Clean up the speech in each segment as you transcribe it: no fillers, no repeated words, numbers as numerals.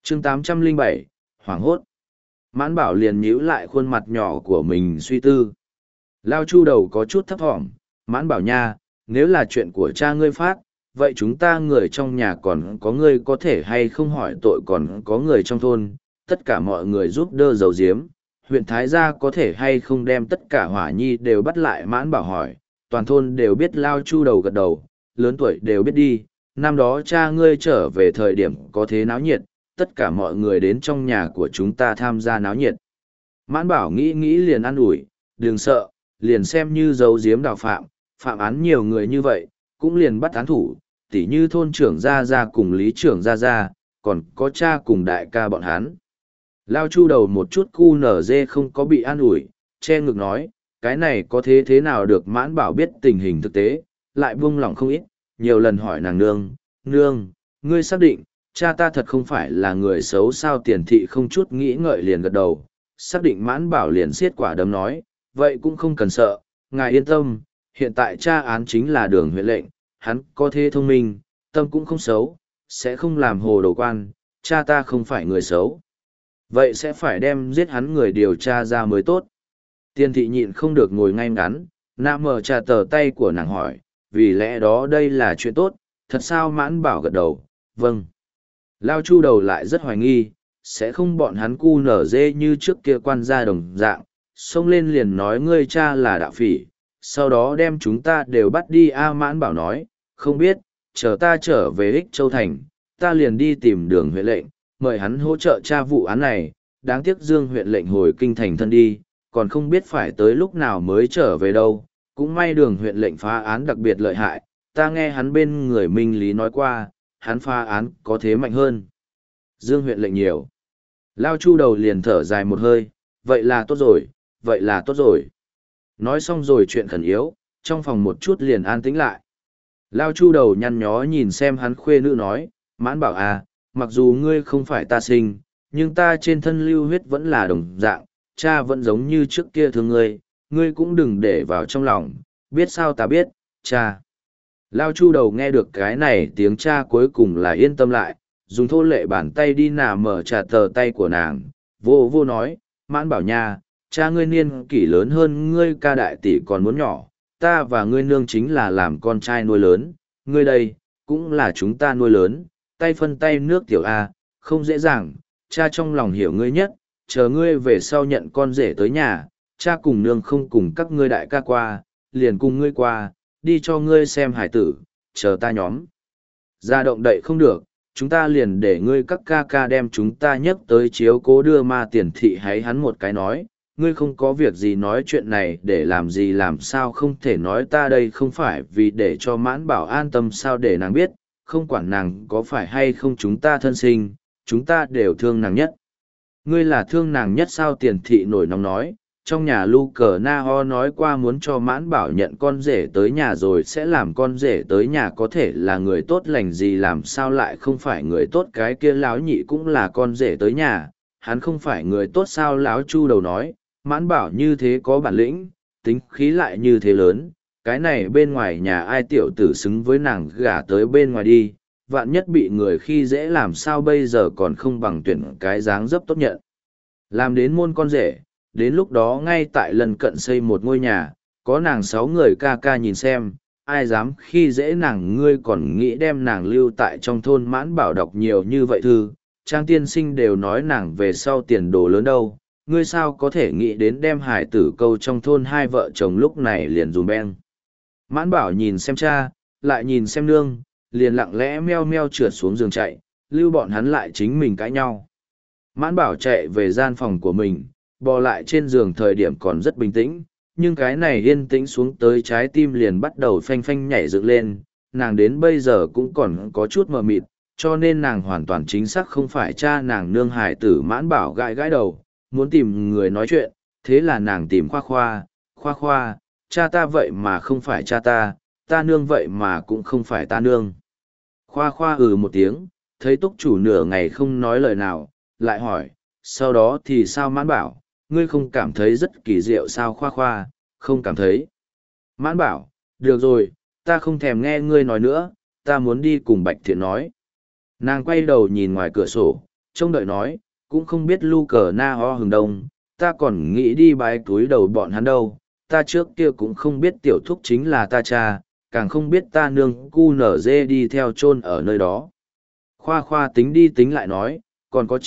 chương 807, hoảng hốt. Mãn bảo liền nhíu lại khuôn mặt nhỏ của mình suy tư. Lao Chu đầu có chút thấp thỏm, Mãn bảo nha, nếu là chuyện của cha ngươi phát, vậy chúng ta người trong nhà còn có ngươi có thể hay không hỏi tội, còn có người trong thôn, tất cả mọi người giúp đỡ dầu diếm, huyện Thái Gia có thể hay không đem tất cả hỏa nhi đều bắt lại. Mãn bảo hỏi, toàn thôn đều biết. Lao Chu đầu gật đầu, lớn tuổi đều biết đi, năm đó cha ngươi trở về thời điểm có thế náo nhiệt, tất cả mọi người đến trong nhà của chúng ta tham gia náo nhiệt. Mãn bảo nghĩ nghĩ liền an ủi, đừng sợ, liền xem như giấu giếm đào phạm, phạm án nhiều người như vậy, cũng liền bắt án thủ, tỉ như thôn trưởng Gia Gia cùng lý trưởng Gia Gia, còn có cha cùng đại ca bọn hắn. Lao Chu đầu một chút cu nở dê không có bị an ủi, che ngực nói, cái này có thế nào được. Mãn bảo biết tình hình thực tế, lại buông lỏng không ít, nhiều lần hỏi nàng nương, ngươi xác định, cha ta thật không phải là người xấu sao? Tiền thị không chút nghĩ ngợi liền gật đầu, xác định. Mãn bảo liền xiết quả đấm nói, vậy cũng không cần sợ, ngài yên tâm, hiện tại cha án chính là Đường huyện lệnh, hắn có thế thông minh, tâm cũng không xấu, sẽ không làm hồ đồ quan, cha ta không phải người xấu. Vậy sẽ phải đem giết hắn người điều tra ra mới tốt. Tiền thị nhịn không được ngồi ngay ngắn, nạm mở trà tờ tay của nàng hỏi, vì lẽ đó đây là chuyện tốt, thật sao? Mãn bảo gật đầu, vâng. Lao Chu đầu lại rất hoài nghi, sẽ không bọn hắn cu nở dê như trước kia quan gia đồng dạng, xông lên liền nói ngươi cha là đạo phỉ, sau đó đem chúng ta đều bắt đi. Mãn bảo nói, không biết, chờ ta trở về Ích Châu Thành, ta liền đi tìm Đường huyện lệnh, mời hắn hỗ trợ tra vụ án này. Đáng tiếc Dương huyện lệnh hồi kinh thành thân đi, còn không biết phải tới lúc nào mới trở về đâu. Cũng may Đường huyện lệnh phá án đặc biệt lợi hại, ta nghe hắn bên người minh lý nói qua, hắn phá án có thế mạnh hơn Dương huyện lệnh nhiều. Lao Chu đầu liền thở dài một hơi, vậy là tốt rồi, vậy là tốt rồi. Nói xong rồi chuyện khẩn yếu, trong phòng một chút liền an tĩnh lại. Lao Chu đầu nhăn nhó nhìn xem hắn khuê nữ nói, Mãn bảo à, mặc dù ngươi không phải ta sinh, nhưng ta trên thân lưu huyết vẫn là đồng dạng, cha vẫn giống như trước kia thương ngươi, ngươi cũng đừng để vào trong lòng, biết sao? Ta biết, cha. Lao Chu đầu nghe được cái này tiếng cha cuối cùng là yên tâm lại, dùng thô lệ bàn tay đi nà mở trà tờ tay của nàng, vô nói, Mãn bảo nha, cha ngươi niên kỷ lớn hơn ngươi ca đại tỷ còn muốn nhỏ, ta và ngươi nương chính là làm con trai nuôi lớn, ngươi đây, cũng là chúng ta nuôi lớn, tay phân tay nước tiểu A, không dễ dàng, cha trong lòng hiểu ngươi nhất, chờ ngươi về sau nhận con rể tới nhà, cha cùng nương không cùng các ngươi đại ca qua, liền cùng ngươi qua, đi cho ngươi xem hải tử, chờ ta nhóm. Ra động đậy không được, chúng ta liền để ngươi các ca ca đem chúng ta nhấc tới chiếu cố đưa ma. Tiền thị háy hắn một cái nói, ngươi không có việc gì nói chuyện này để làm gì? Làm sao không thể nói? Ta đây không phải vì để cho Mãn bảo an tâm sao? Để nàng biết, không quản nàng có phải hay không chúng ta thân sinh, chúng ta đều thương nàng nhất. Ngươi là thương nàng nhất sao? Tiền thị nổi nóng nói, trong nhà Lu Cờ Na Ho nói qua muốn cho Mãn bảo nhận con rể tới nhà rồi sẽ làm con rể tới nhà, có thể là người tốt lành gì? Làm sao lại không phải người tốt? Cái kia lão nhị cũng là con rể tới nhà, hắn không phải người tốt sao? Lão Chu đầu nói, Mãn bảo như thế có bản lĩnh, tính khí lại như thế lớn, cái này bên ngoài nhà ai tiểu tử xứng với nàng gả tới bên ngoài đi, vạn nhất bị người khi dễ làm sao bây giờ? Còn không bằng tuyển cái dáng dấp tốt nhận, làm đến môn con rể. Đến lúc đó ngay tại lần cận xây một ngôi nhà, có nàng 6 người ca ca nhìn xem, ai dám khi dễ nàng? Ngươi còn nghĩ đem nàng lưu tại trong thôn? Mãn bảo đọc nhiều như vậy thư, Trang tiên sinh đều nói nàng về sau tiền đồ lớn đâu, ngươi sao có thể nghĩ đến đem hải tử câu trong thôn? Hai vợ chồng lúc này liền dùm beng. Mãn bảo nhìn xem cha, lại nhìn xem nương, liền lặng lẽ meo meo trượt xuống giường chạy, lưu bọn hắn lại chính mình cãi nhau. Mãn bảo chạy về gian phòng của mình, bò lại trên giường thời điểm còn rất bình tĩnh, nhưng cái này yên tĩnh xuống tới trái tim liền bắt đầu phanh phanh nhảy dựng lên. Nàng đến bây giờ cũng còn có chút mờ mịt, cho nên nàng hoàn toàn chính xác không phải cha nàng nương hải tử. Mãn bảo gãi gãi đầu, muốn tìm người nói chuyện, thế là nàng tìm Khoa Khoa, cha ta vậy mà không phải cha ta nương vậy mà cũng không phải ta nương. Khoa Khoa một tiếng, thấy túc chủ nửa ngày không nói lời nào, lại hỏi, sau đó thì sao? Mãn bảo, ngươi không cảm thấy rất kỳ diệu sao? Khoa Khoa, không cảm thấy. Mãn bảo, được rồi, ta không thèm nghe ngươi nói nữa, ta muốn đi cùng Bạch Thiện nói. Nàng quay đầu nhìn ngoài cửa sổ, trông đợi nói, cũng không biết lu cờ na ho hừng đông, ta còn nghĩ đi bái túi đầu bọn hắn đâu, ta trước kia cũng không biết tiểu thúc chính là ta cha, càng không biết ta nương cu nở dê đi theo chôn ở nơi đó. Khoa khoa tính đi tính lại nói, còn có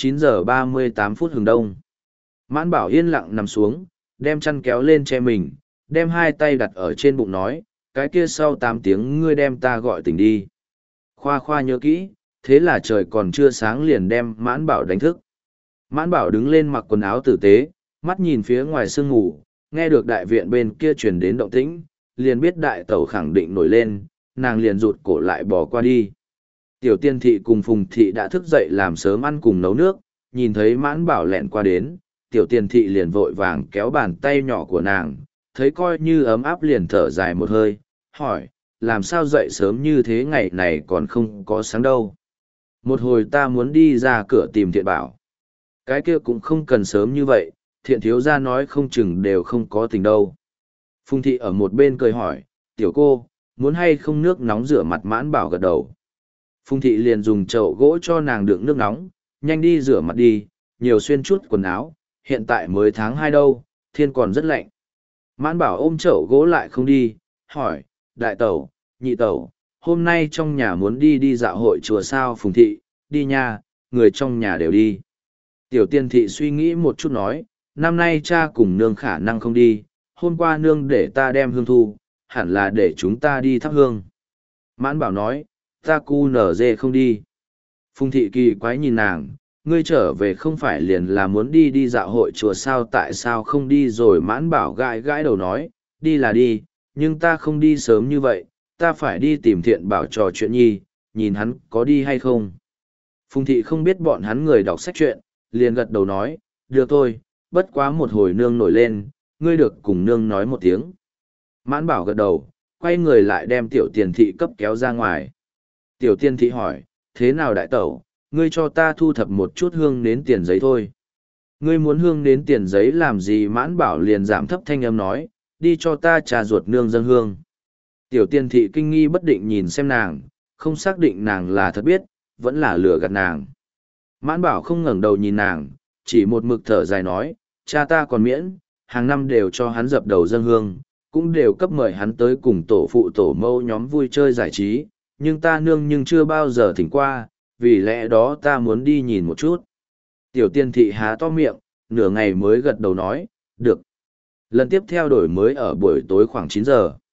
9:38 hừng đông. Mãn Bảo yên lặng nằm xuống, đem chăn kéo lên che mình, đem hai tay đặt ở trên bụng nói, cái kia sau 8 tiếng ngươi đem ta gọi tỉnh đi. Khoa khoa nhớ kỹ, thế là trời còn chưa sáng liền đem Mãn Bảo đánh thức. Mãn Bảo đứng lên mặc quần áo tử tế, mắt nhìn phía ngoài sương ngủ, nghe được đại viện bên kia truyền đến động tĩnh, liền biết đại tẩu khẳng định nổi lên, nàng liền rụt cổ lại bỏ qua đi. Tiểu Tiên thị cùng Phùng thị đã thức dậy làm sớm ăn cùng nấu nước, nhìn thấy Mãn Bảo lẹn qua đến, Tiểu Tiên thị liền vội vàng kéo bàn tay nhỏ của nàng, thấy coi như ấm áp liền thở dài một hơi, hỏi, làm sao dậy sớm như thế ngày này còn không có sáng đâu. Một hồi ta muốn đi ra cửa tìm Thiện Bảo. Cái kia cũng không cần sớm như vậy, Thiện thiếu gia nói không chừng đều không có tình đâu. Phùng thị ở một bên cười hỏi, tiểu cô, muốn hay không nước nóng rửa mặt? Mãn Bảo gật đầu. Phùng thị liền dùng chậu gỗ cho nàng đựng nước nóng, nhanh đi rửa mặt đi, nhiều xuyên chút quần áo, hiện tại mới tháng 2 đâu, thiên còn rất lạnh. Mãn Bảo ôm chậu gỗ lại không đi, hỏi, đại tẩu, nhị tẩu, hôm nay trong nhà muốn đi dạo hội chùa sao? Phùng thị, đi nha, người trong nhà đều đi. Tiểu Tiên thị suy nghĩ một chút nói, năm nay cha cùng nương khả năng không đi, hôm qua nương để ta đem hương thu, hẳn là để chúng ta đi thắp hương. Mãn Bảo nói, ta cu nở dê không đi. Phùng thị kỳ quái nhìn nàng, ngươi trở về không phải liền là muốn đi dạo hội chùa sao, tại sao không đi? Rồi Mãn Bảo gãi gãi đầu nói, đi là đi, nhưng ta không đi sớm như vậy, ta phải đi tìm Thiện Bảo trò chuyện nhi, nhìn hắn có đi hay không. Phùng thị không biết bọn hắn người đọc sách truyện, liền gật đầu nói, được thôi, bất quá một hồi nương nổi lên, ngươi được cùng nương nói một tiếng. Mãn Bảo gật đầu, quay người lại đem Tiểu Tiên thị cấp kéo ra ngoài. Tiểu Tiên thị hỏi, thế nào đại tẩu, ngươi cho ta thu thập một chút hương nến tiền giấy thôi. Ngươi muốn hương nến tiền giấy làm gì? Mãn Bảo liền giảm thấp thanh âm nói, đi cho ta trà ruột nương dâng hương. Tiểu Tiên thị kinh nghi bất định nhìn xem nàng, không xác định nàng là thật biết, vẫn là lừa gạt nàng. Mãn Bảo không ngẩng đầu nhìn nàng, chỉ một mực thở dài nói, cha ta còn miễn, hàng năm đều cho hắn dập đầu dâng hương, cũng đều cấp mời hắn tới cùng tổ phụ tổ mẫu nhóm vui chơi giải trí, nhưng ta nương nhưng chưa bao giờ thỉnh qua, vì lẽ đó ta muốn đi nhìn một chút. Tiểu Tiên thị há to miệng, nửa ngày mới gật đầu nói, được. Lần tiếp theo đổi mới ở buổi tối khoảng 9 giờ.